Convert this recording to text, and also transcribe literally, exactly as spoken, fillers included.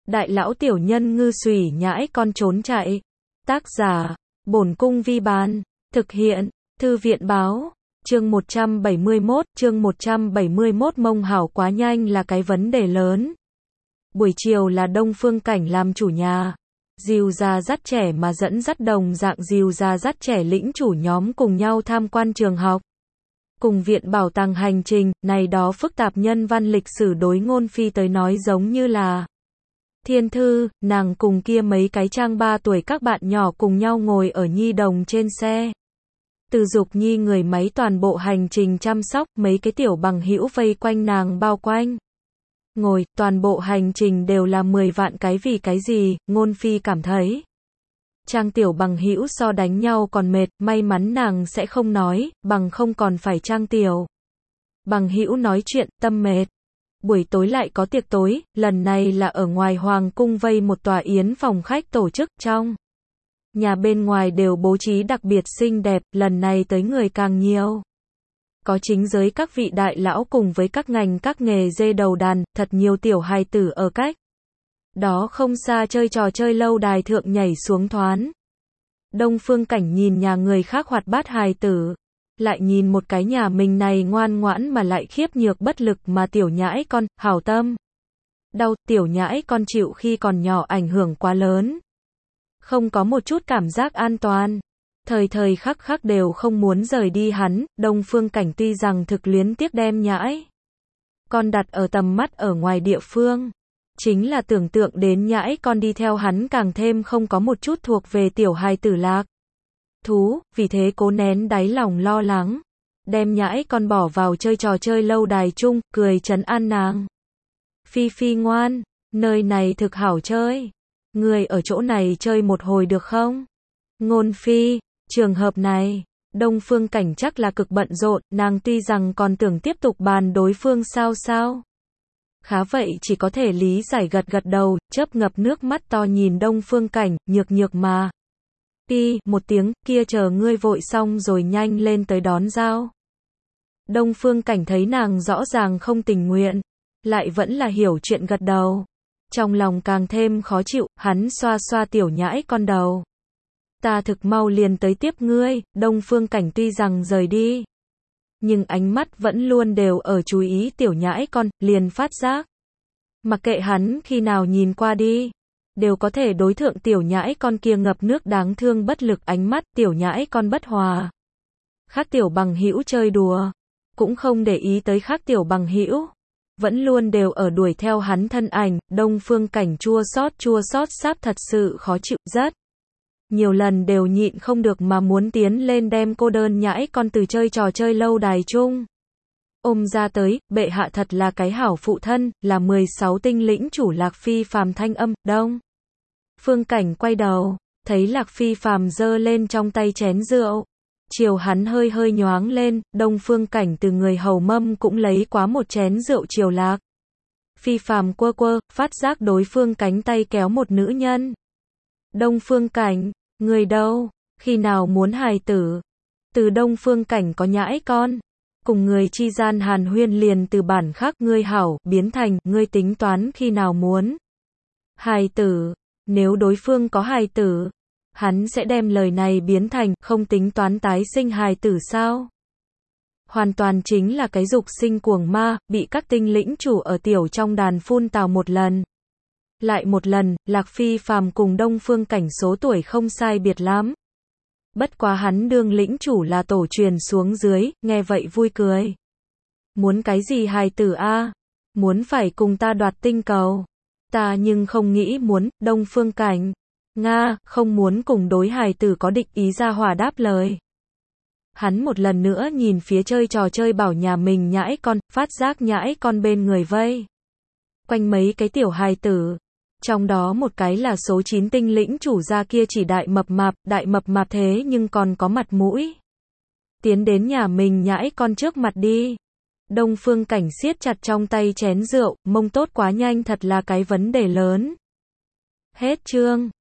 Đại lão tiểu nhân ngư xùy nhãi con trốn chạy. Tác giả, Bổn Cung Vi Bán. Thực hiện, Thư viện Báo. Chương một trăm bảy mươi mốt, chương một trăm bảy mươi mốt Mông Hảo quá nhanh là cái vấn đề lớn. Buổi chiều là Đông Phương Cảnh làm chủ nhà. Dìu già dắt trẻ mà dẫn dắt đồng dạng dìu già dắt trẻ lĩnh chủ nhóm cùng nhau tham quan trường học. Cùng viện bảo tàng hành trình, này đó phức tạp nhân văn lịch sử đối ngôn phi tới nói giống như là thiên thư, nàng cùng kia mấy cái trang ba tuổi các bạn nhỏ cùng nhau ngồi ở nhi đồng trên xe. Từ Dục Nhi người máy toàn bộ hành trình chăm sóc, mấy cái tiểu bằng hữu vây quanh nàng bao quanh. Ngồi, toàn bộ hành trình đều là mười vạn cái vì cái gì, ngôn phi cảm thấy. Trang tiểu bằng hữu so đánh nhau còn mệt, may mắn nàng sẽ không nói, bằng không còn phải trang tiểu. Bằng hữu nói chuyện, tâm mệt. Buổi tối lại có tiệc tối, lần này là ở ngoài Hoàng cung vây một tòa yến phòng khách tổ chức, trong nhà bên ngoài đều bố trí đặc biệt xinh đẹp, lần này tới người càng nhiều. Có chính giới các vị đại lão cùng với các ngành các nghề dê đầu đàn, thật nhiều tiểu hài tử ở cách đó không xa chơi trò chơi lâu đài thượng nhảy xuống thoán. Đông Phương Cảnh nhìn nhà người khác hoạt bát hài tử, lại nhìn một cái nhà mình này ngoan ngoãn mà lại khiếp nhược bất lực mà tiểu nhãi con, hảo tâm. Đau, tiểu nhãi con chịu khi còn nhỏ ảnh hưởng quá lớn. Không có một chút cảm giác an toàn. Thời thời khắc khắc đều không muốn rời đi hắn, Đông Phương Cảnh tuy rằng thực luyến tiếc đem nhãi con đặt ở tầm mắt ở ngoài địa phương. Chính là tưởng tượng đến nhãi con đi theo hắn càng thêm không có một chút thuộc về tiểu hài tử lạc thú, vì thế cố nén đáy lòng lo lắng. Đem nhãi con bỏ vào chơi trò chơi lâu đài chung, cười trấn an nàng. Phi Phi ngoan, nơi này thực hảo chơi. Người ở chỗ này chơi một hồi được không? Ngôn Phi, trường hợp này, Đông Phương Cảnh chắc là cực bận rộn, nàng tuy rằng còn tưởng tiếp tục bàn đối phương sao sao. Khá vậy chỉ có thể lý giải gật gật đầu, chớp ngập nước mắt to nhìn Đông Phương Cảnh, nhược nhược mà. Ti, một tiếng, kia chờ ngươi vội xong rồi nhanh lên tới đón giao. Đông Phương Cảnh thấy nàng rõ ràng không tình nguyện, lại vẫn là hiểu chuyện gật đầu. Trong lòng càng thêm khó chịu, hắn xoa xoa tiểu nhãi con đầu. Ta thực mau liền tới tiếp ngươi, Đông Phương Cảnh tuy rằng rời đi. Nhưng ánh mắt vẫn luôn đều ở chú ý tiểu nhãi con, liền phát giác. Mặc kệ hắn khi nào nhìn qua đi, đều có thể đối thượng tiểu nhãi con kia ngập nước đáng thương bất lực ánh mắt, tiểu nhãi con bất hòa. Khác tiểu bằng hữu chơi đùa, cũng không để ý tới khác tiểu bằng hữu, vẫn luôn đều ở đuổi theo hắn thân ảnh, Đông Phương Cảnh chua xót chua xót sáp thật sự khó chịu rất. Nhiều lần đều nhịn không được mà muốn tiến lên đem cô đơn nhãi con từ chơi trò chơi lâu đài chung ôm ra tới, bệ hạ thật là cái hảo phụ thân, là mười sáu tinh lĩnh chủ Lạc Phi Phàm thanh âm, Đông Phương Cảnh quay đầu, thấy Lạc Phi Phàm giơ lên trong tay chén rượu, chiều hắn hơi hơi nhoáng lên, Đông Phương Cảnh từ người hầu mâm cũng lấy quá một chén rượu chiều Lạc Phi Phàm quơ quơ, phát giác đối phương cánh tay kéo một nữ nhân. Đông Phương Cảnh, người đâu, khi nào muốn hài tử? Từ Đông Phương Cảnh có nhãi con, cùng người chi gian hàn huyên liền từ bản khác ngươi hảo, biến thành, ngươi tính toán khi nào muốn hài tử, nếu đối phương có hài tử, hắn sẽ đem lời này biến thành, không tính toán tái sinh hài tử sao? Hoàn toàn chính là cái dục sinh cuồng ma, bị các tinh lĩnh chủ ở tiểu trong đàn phun tào một lần. Lại một lần, Lạc Phi Phàm cùng Đông Phương Cảnh số tuổi không sai biệt lắm. Bất quá hắn đương lĩnh chủ là tổ truyền xuống dưới, nghe vậy vui cười. Muốn cái gì hài tử a? Muốn phải cùng ta đoạt tinh cầu. Ta nhưng không nghĩ muốn, Đông Phương Cảnh. Nga, không muốn cùng đối hài tử có địch ý ra hòa đáp lời. Hắn một lần nữa nhìn phía chơi trò chơi bảo nhà mình nhãi con, phát giác nhãi con bên người vây quanh mấy cái tiểu hài tử. Trong đó một cái là số chín tinh lĩnh chủ gia kia chỉ đại mập mạp, đại mập mạp thế nhưng còn có mặt mũi. Tiến đến nhà mình nhãi con trước mặt đi. Đông Phương Cảnh siết chặt trong tay chén rượu, mông tốt quá nhanh thật là cái vấn đề lớn. Hết chương.